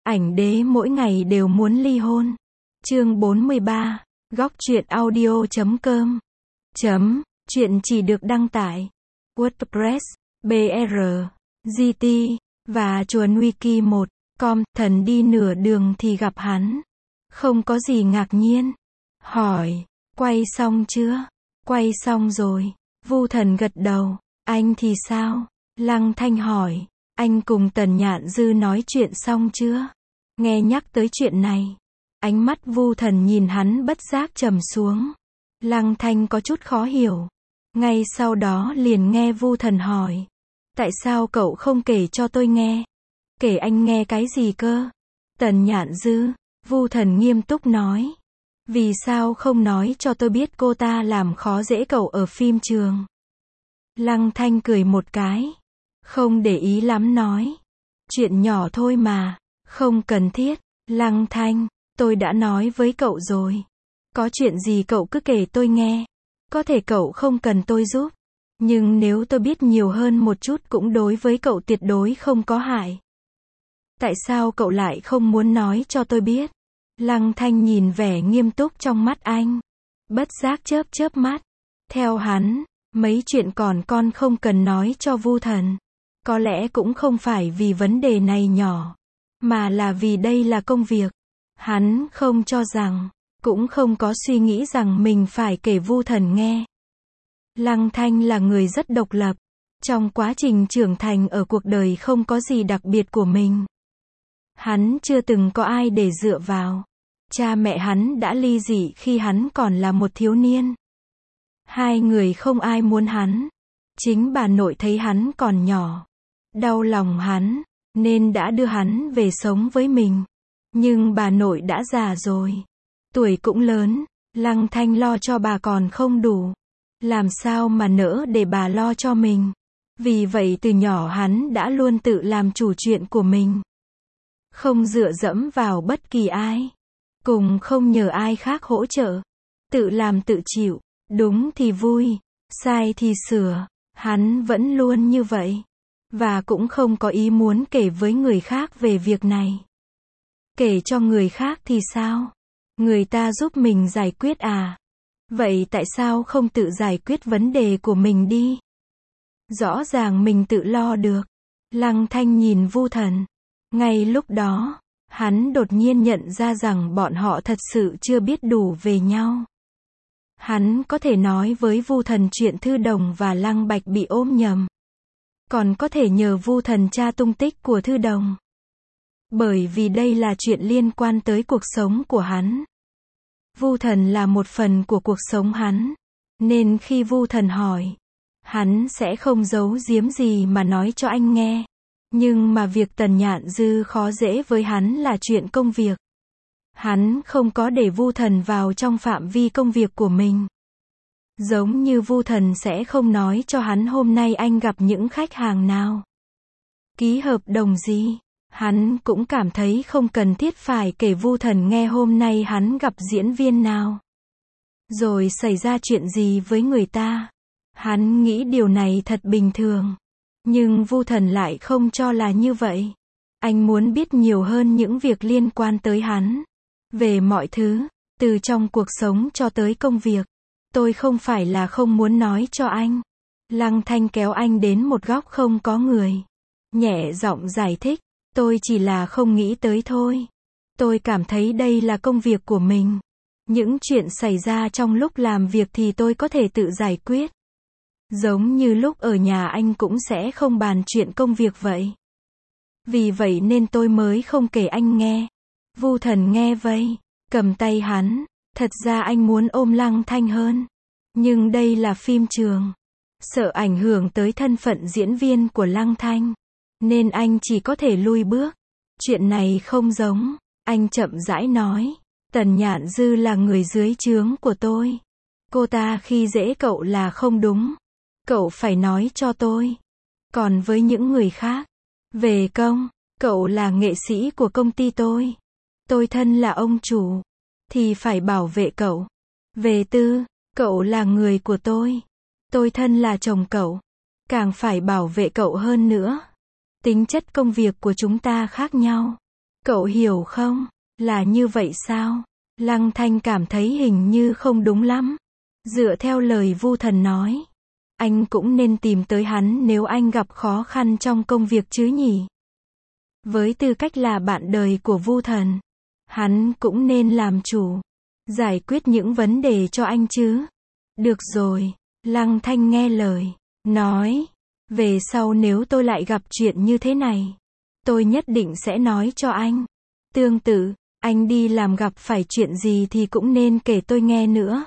Ảnh đế mỗi ngày đều muốn ly hôn. Chương 43. Góc truyện audio.com. Chuyện chỉ được đăng tải WordPress, BR, GT và chuồn wiki 1.com. Thần đi nửa đường thì gặp hắn. Không có gì ngạc nhiên. Hỏi, quay xong chưa? Quay xong rồi. Vu Thần gật đầu. Anh thì sao? Lăng Thanh hỏi. Anh cùng Tần Nhạn Dư nói chuyện xong chưa? Nghe nhắc tới chuyện này, ánh mắt Vu Thần nhìn hắn bất giác trầm xuống. Lăng Thanh có chút khó hiểu. Ngay sau đó liền nghe Vu Thần hỏi. Tại sao cậu không kể cho tôi nghe? Kể anh nghe cái gì cơ? Tần Nhạn Dư, Vu Thần nghiêm túc nói. Vì sao không nói cho tôi biết cô ta làm khó dễ cậu ở phim trường? Lăng Thanh cười một cái. Không để ý lắm nói. Chuyện nhỏ thôi mà, không cần thiết. Lăng Thanh, tôi đã nói với cậu rồi. Có chuyện gì cậu cứ kể tôi nghe. Có thể cậu không cần tôi giúp. Nhưng nếu tôi biết nhiều hơn một chút cũng đối với cậu tuyệt đối không có hại. Tại sao cậu lại không muốn nói cho tôi biết? Lăng Thanh nhìn vẻ nghiêm túc trong mắt anh. Bất giác chớp mắt. Theo hắn, mấy chuyện còn con không cần nói cho Vu Thần. Có lẽ cũng không phải vì vấn đề này nhỏ, mà là vì đây là công việc. Hắn không cho rằng, cũng không có suy nghĩ rằng mình phải kể Vu Thần nghe. Lăng Thanh là người rất độc lập. Trong quá trình trưởng thành ở cuộc đời không có gì đặc biệt của mình. Hắn chưa từng có ai để dựa vào. Cha mẹ hắn đã ly dị khi hắn còn là một thiếu niên. Hai người không ai muốn hắn. Chính bà nội thấy hắn còn nhỏ, đau lòng hắn, nên đã đưa hắn về sống với mình. Nhưng bà nội đã già rồi, tuổi cũng lớn, Lăng Thanh lo cho bà còn không đủ. Làm sao mà nỡ để bà lo cho mình. Vì vậy từ nhỏ hắn đã luôn tự làm chủ chuyện của mình. Không dựa dẫm vào bất kỳ ai. Cùng không nhờ ai khác hỗ trợ. Tự làm tự chịu. Đúng thì vui, sai thì sửa. Hắn vẫn luôn như vậy. Và cũng không có ý muốn kể với người khác về việc này. Kể cho người khác thì sao? Người ta giúp mình giải quyết à? Vậy tại sao không tự giải quyết vấn đề của mình đi? Rõ ràng mình tự lo được. Lăng Thanh nhìn Vu Thần. Ngay lúc đó, hắn đột nhiên nhận ra rằng bọn họ thật sự chưa biết đủ về nhau. Hắn có thể nói với Vu Thần chuyện Thư Đồng và Lăng Bạch bị ôm nhầm. Còn có thể nhờ Vu Thần tra tung tích của Thư Đồng. Bởi vì đây là chuyện liên quan tới cuộc sống của hắn. Vu Thần là một phần của cuộc sống hắn. Nên khi Vu Thần hỏi, hắn sẽ không giấu giếm gì mà nói cho anh nghe. Nhưng mà việc Tần Nhạn Dư khó dễ với hắn là chuyện công việc. Hắn không có để Vu Thần vào trong phạm vi công việc của mình. Giống như Vu Thần sẽ không nói cho hắn hôm nay anh gặp những khách hàng nào, ký hợp đồng gì. Hắn cũng cảm thấy không cần thiết phải kể Vu Thần nghe hôm nay hắn gặp diễn viên nào, rồi xảy ra chuyện gì với người ta. Hắn nghĩ điều này thật bình thường. Nhưng Vu Thần lại không cho là như vậy. Anh muốn biết nhiều hơn những việc liên quan tới hắn. Về mọi thứ, từ trong cuộc sống cho tới công việc. Tôi không phải là không muốn nói cho anh. Lăng Thanh kéo anh đến một góc không có người. Nhẹ giọng giải thích. Tôi chỉ là không nghĩ tới thôi. Tôi cảm thấy đây là công việc của mình. Những chuyện xảy ra trong lúc làm việc thì tôi có thể tự giải quyết. Giống như lúc ở nhà anh cũng sẽ không bàn chuyện công việc vậy. Vì vậy nên tôi mới không kể anh nghe. Vu Thần nghe vậy, cầm tay hắn. Thật ra anh muốn ôm Lăng Thanh hơn. Nhưng đây là phim trường. Sợ ảnh hưởng tới thân phận diễn viên của Lăng Thanh. Nên anh chỉ có thể lui bước. Chuyện này không giống. Anh chậm rãi nói. Tần Nhạn Dư là người dưới trướng của tôi. Cô ta khi dễ cậu là không đúng. Cậu phải nói cho tôi. Còn với những người khác, về công, cậu là nghệ sĩ của công ty tôi. Tôi thân là ông chủ, thì phải bảo vệ cậu. Về tư, cậu là người của tôi. Tôi thân là chồng cậu, càng phải bảo vệ cậu hơn nữa. Tính chất công việc của chúng ta khác nhau. Cậu hiểu không? Là như vậy sao? Lăng Thanh cảm thấy hình như không đúng lắm. Dựa theo lời Vu Thần nói, anh cũng nên tìm tới hắn nếu anh gặp khó khăn trong công việc chứ nhỉ? Với tư cách là bạn đời của Vu Thần, hắn cũng nên làm chủ, giải quyết những vấn đề cho anh chứ. Được rồi, Lăng Thanh nghe lời, nói, về sau nếu tôi lại gặp chuyện như thế này, tôi nhất định sẽ nói cho anh. Tương tự, anh đi làm gặp phải chuyện gì thì cũng nên kể tôi nghe nữa.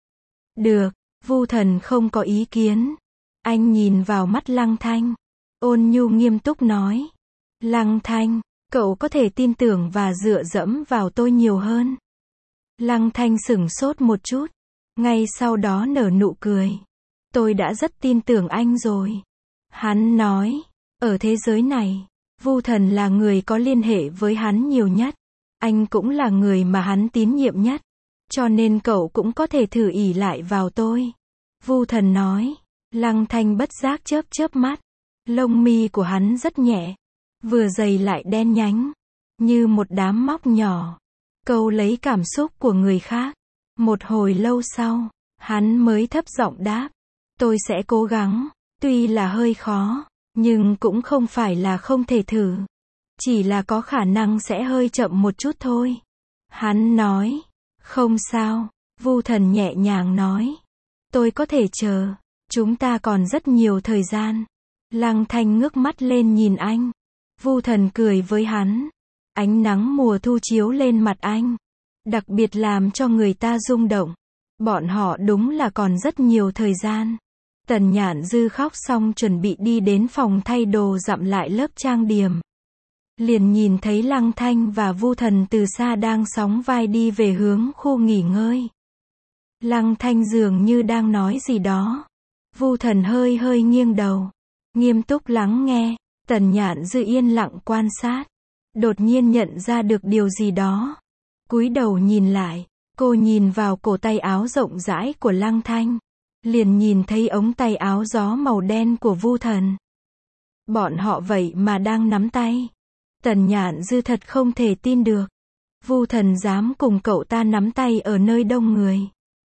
Được, Vu Thần không có ý kiến. Anh nhìn vào mắt Lăng Thanh, ôn nhu nghiêm túc nói. Lăng Thanh, cậu có thể tin tưởng và dựa dẫm vào tôi nhiều hơn. Lăng Thanh sửng sốt một chút, ngay sau đó nở nụ cười. Tôi đã rất tin tưởng anh rồi. Hắn nói, ở thế giới này, Vu Thần là người có liên hệ với hắn nhiều nhất. Anh cũng là người mà hắn tín nhiệm nhất. Cho nên cậu cũng có thể thử ỷ lại vào tôi. Vu Thần nói. Lăng Thanh bất giác chớp chớp mắt. Lông mi của hắn rất nhẹ, vừa dày lại đen nhánh, như một đám móc nhỏ, câu lấy cảm xúc của người khác. Một hồi lâu sau, hắn mới thấp giọng đáp. Tôi sẽ cố gắng, tuy là hơi khó, nhưng cũng không phải là không thể thử. Chỉ là có khả năng sẽ hơi chậm một chút thôi. Hắn nói. Không sao, Vu Thần nhẹ nhàng nói. Tôi có thể chờ, chúng ta còn rất nhiều thời gian. Lăng Thanh ngước mắt lên nhìn anh. Vu Thần cười với hắn. Ánh nắng mùa thu chiếu lên mặt anh, đặc biệt làm cho người ta rung động. Bọn họ đúng là còn rất nhiều thời gian. Tần Nhạn Dư khóc xong chuẩn bị đi đến phòng thay đồ dặm lại lớp trang điểm. Liền nhìn thấy Lăng Thanh và Vu Thần từ xa đang sóng vai đi về hướng khu nghỉ ngơi. Lăng Thanh dường như đang nói gì đó. Vu Thần hơi hơi nghiêng đầu, nghiêm túc lắng nghe. Tần Nhạn Dư yên lặng quan sát, đột nhiên nhận ra được điều gì đó. Cúi đầu nhìn lại, cô nhìn vào cổ tay áo rộng rãi của Lăng Thanh, liền nhìn thấy ống tay áo gió màu đen của Vu Thần. Bọn họ vậy mà đang nắm tay. Tần Nhạn Dư thật không thể tin được. Vu Thần dám cùng cậu ta nắm tay ở nơi đông người.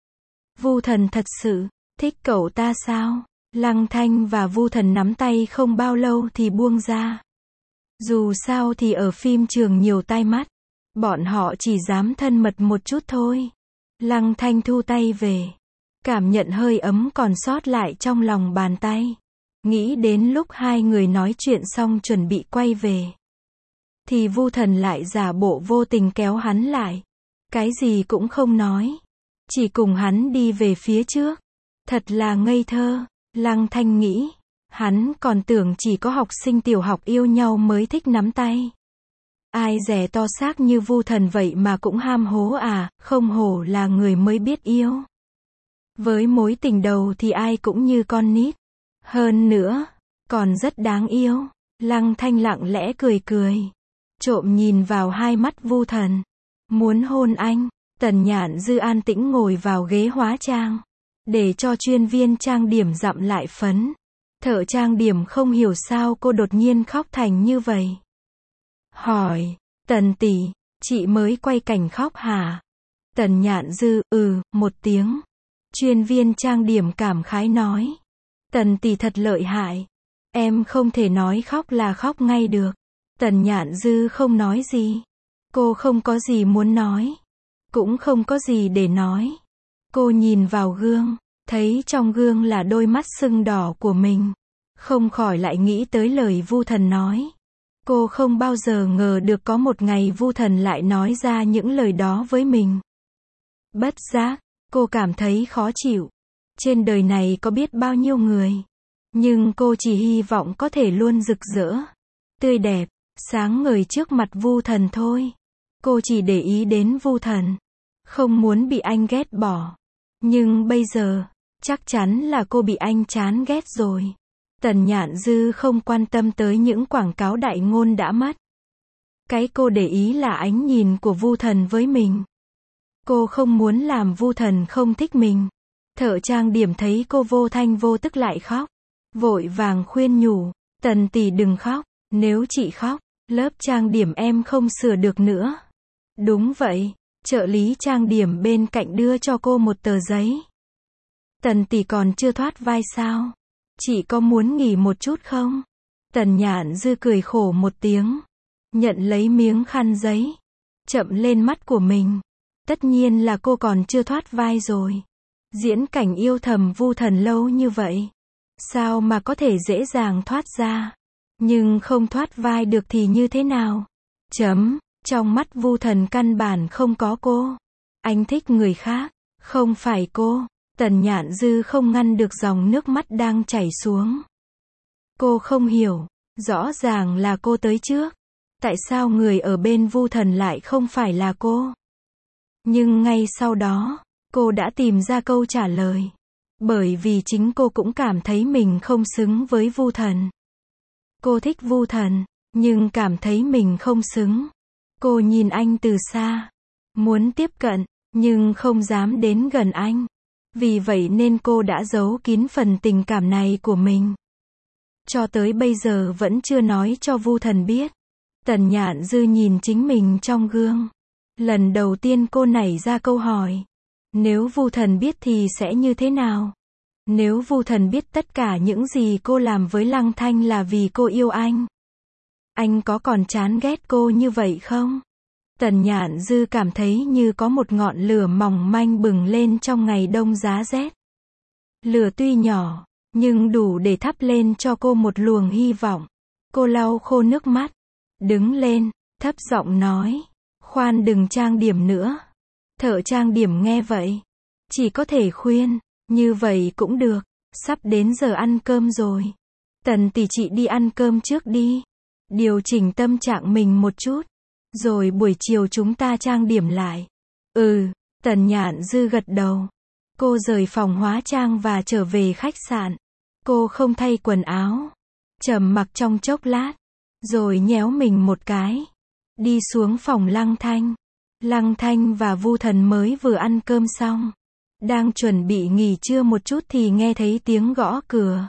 Vu Thần thật sự thích cậu ta sao? Lăng Thanh và Vu Thần nắm tay không bao lâu thì buông ra. Dù sao thì ở phim trường nhiều tai mắt, bọn họ chỉ dám thân mật một chút thôi. Lăng Thanh thu tay về, cảm nhận hơi ấm còn sót lại trong lòng bàn tay. Nghĩ đến lúc hai người nói chuyện xong chuẩn bị quay về, thì Vu Thần lại giả bộ vô tình kéo hắn lại. Cái gì cũng không nói, chỉ cùng hắn đi về phía trước. Thật là ngây thơ. Lăng Thanh nghĩ, hắn còn tưởng chỉ có học sinh tiểu học yêu nhau mới thích nắm tay. Ai dè to xác như Vu Thần vậy mà cũng ham hố à, không hổ là người mới biết yêu. Với mối tình đầu thì ai cũng như con nít. Hơn nữa, còn rất đáng yêu. Lăng Thanh lặng lẽ cười cười, trộm nhìn vào hai mắt Vu Thần. Muốn hôn anh. Tần Nhạn Dư an tĩnh ngồi vào ghế hóa trang, để cho chuyên viên trang điểm dặm lại phấn. Thợ trang điểm không hiểu sao cô đột nhiên khóc thành như vậy. Hỏi, Tần tỷ, chị mới quay cảnh khóc hả? Tần Nhạn Dư, một tiếng. Chuyên viên trang điểm cảm khái nói. Tần tỷ thật lợi hại. Em không thể nói khóc là khóc ngay được. Tần Nhạn Dư không nói gì. Cô không có gì muốn nói, cũng không có gì để nói. Cô nhìn vào gương, thấy trong gương là đôi mắt sưng đỏ của mình. Không khỏi lại nghĩ tới lời Vu Thần nói. Cô không bao giờ ngờ được có một ngày Vu Thần lại nói ra những lời đó với mình. Bất giác, cô cảm thấy khó chịu. Trên đời này có biết bao nhiêu người, nhưng cô chỉ hy vọng có thể luôn rực rỡ, tươi đẹp, sáng ngời trước mặt Vu Thần thôi. Cô chỉ để ý đến Vu Thần, không muốn bị anh ghét bỏ. Nhưng bây giờ, chắc chắn là cô bị anh chán ghét rồi. Tần Nhạn Dư không quan tâm tới những quảng cáo đại ngôn đã mất. Cái cô để ý là ánh nhìn của Vu Thần với mình. Cô không muốn làm Vu Thần không thích mình. Thợ trang điểm thấy cô vô thanh vô tức lại khóc, vội vàng khuyên nhủ, Tần tỷ đừng khóc, nếu chị khóc, Lớp trang điểm em không sửa được nữa. Đúng vậy, trợ lý trang điểm bên cạnh đưa cho cô một tờ giấy. Tần tỷ còn chưa thoát vai sao? Chị có muốn nghỉ một chút không? Tần Nhạn Dư cười khổ một tiếng, nhận lấy miếng khăn giấy, chậm lên mắt của mình. Tất nhiên là cô còn chưa thoát vai rồi. Diễn cảnh yêu thầm Vu Thần lâu như vậy, sao mà có thể dễ dàng thoát ra? Nhưng không thoát vai được thì như thế nào? Trong mắt Vu Thần căn bản không có cô. Anh thích người khác, không phải cô. Tần Nhạn Dư không ngăn được dòng nước mắt đang chảy xuống. Cô không hiểu, rõ ràng là cô tới trước. Tại sao người ở bên Vu Thần lại không phải là cô? Nhưng ngay sau đó, cô đã tìm ra câu trả lời. Bởi vì chính cô cũng cảm thấy mình không xứng với Vu Thần. Cô thích Vu Thần, nhưng cảm thấy mình không xứng. Cô nhìn anh từ xa, muốn tiếp cận, nhưng không dám đến gần anh. Vì vậy nên cô đã giấu kín phần tình cảm này của mình. Cho tới bây giờ vẫn chưa nói cho Vu Thần biết. Tần Nhạn Dư nhìn chính mình trong gương. Lần đầu tiên cô nảy ra câu hỏi. Nếu Vu Thần biết thì sẽ như thế nào? Nếu Vu Thần biết tất cả những gì cô làm với Lăng Thanh là vì cô yêu anh có còn chán ghét cô như vậy không? Tần Nhạn Dư cảm thấy như có một ngọn lửa mỏng manh bừng lên trong ngày đông giá rét. Lửa tuy nhỏ, nhưng đủ để thắp lên cho cô một luồng hy vọng. Cô lau khô nước mắt, đứng lên, thấp giọng nói, khoan đừng trang điểm nữa. Thợ trang điểm nghe vậy, chỉ có thể khuyên, như vậy cũng được, sắp đến giờ ăn cơm rồi. Tần tỷ chị đi ăn cơm trước đi, điều chỉnh tâm trạng mình một chút, rồi buổi chiều chúng ta trang điểm lại. Tần Nhạn Dư gật đầu. Cô rời phòng hóa trang và trở về khách sạn. Cô không thay quần áo, trầm mặc trong chốc lát, rồi nhéo mình một cái, đi xuống phòng Lăng Thanh. Lăng Thanh và Vu Thần mới vừa ăn cơm xong, đang chuẩn bị nghỉ trưa một chút thì nghe thấy tiếng gõ cửa.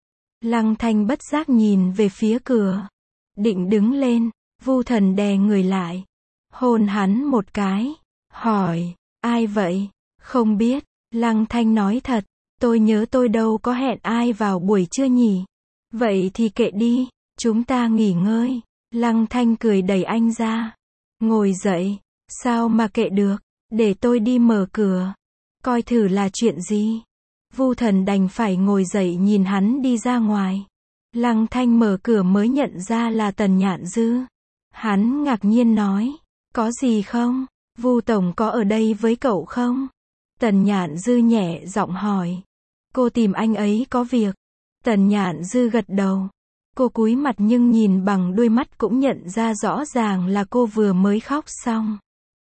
Lăng Thanh bất giác nhìn về phía cửa, định đứng lên, Vu Thần đè người lại, hôn hắn một cái, hỏi, ai vậy? Không biết. Lăng Thanh nói thật, tôi nhớ tôi đâu có hẹn ai vào buổi trưa nhỉ. Vậy thì kệ đi, chúng ta nghỉ ngơi. Lăng Thanh cười đẩy anh ra. Ngồi dậy, sao mà kệ được, để tôi đi mở cửa, coi thử là chuyện gì. Vu Thần đành phải ngồi dậy nhìn hắn đi ra ngoài. Lăng Thanh mở cửa mới nhận ra là Tần Nhạn Dư. Hắn ngạc nhiên nói, có gì không? Vu Tổng có ở đây với cậu không? Tần Nhạn Dư nhẹ giọng hỏi. Cô tìm anh ấy có việc. Tần Nhạn Dư gật đầu. Cô cúi mặt nhưng nhìn bằng đôi mắt cũng nhận ra rõ ràng là cô vừa mới khóc xong.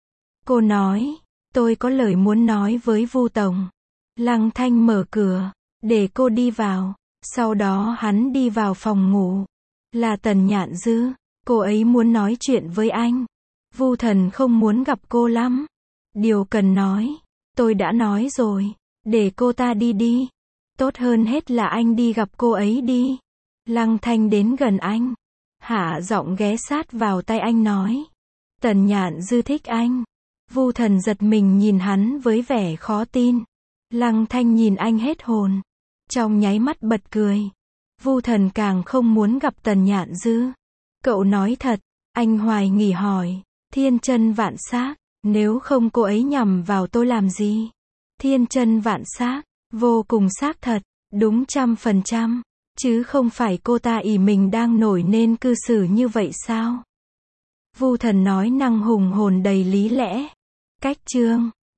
Cô nói, tôi có lời muốn nói với Vu Tổng. Lăng Thanh mở cửa, để cô đi vào. Sau đó hắn đi vào phòng ngủ. Là Tần Nhạn Dư, cô ấy muốn nói chuyện với anh. Vu Thần không muốn gặp cô lắm. Điều cần nói, tôi đã nói rồi, để cô ta đi đi. Tốt hơn hết là anh đi gặp cô ấy đi. Lăng Thanh đến gần anh, hạ giọng ghé sát vào tai anh nói. Tần Nhạn Dư thích anh. Vu Thần giật mình nhìn hắn với vẻ khó tin. Lăng Thanh nhìn anh hết hồn, trong nháy mắt bật cười. Vu Thần càng không muốn gặp Tần Nhạn Dư. Cậu nói thật, anh hoài nghi hỏi. Thiên chân vạn xác, nếu không cô ấy nhằm vào tôi làm gì? Thiên chân vạn xác, vô cùng xác thật, đúng 100%, chứ không phải cô ta ỷ mình đang nổi nên cư xử như vậy sao? Vu Thần nói năng hùng hồn đầy lý lẽ. Cách chương